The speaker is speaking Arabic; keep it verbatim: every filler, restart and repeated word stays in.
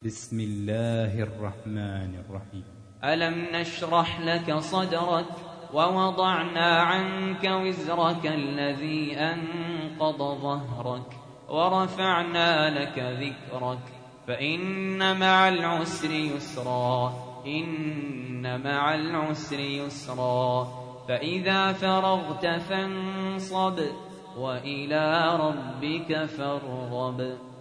بسم الله الرحمن الرحيم. ألم نشرح لك صدرك ووضعنا عنك وزرك الذي أنقض ظهرك ورفعنا لك ذكرك فإن مع العسر يسرا إن مع العسر يسرا فإذا فرغت فانصب وإلى ربك فارغب.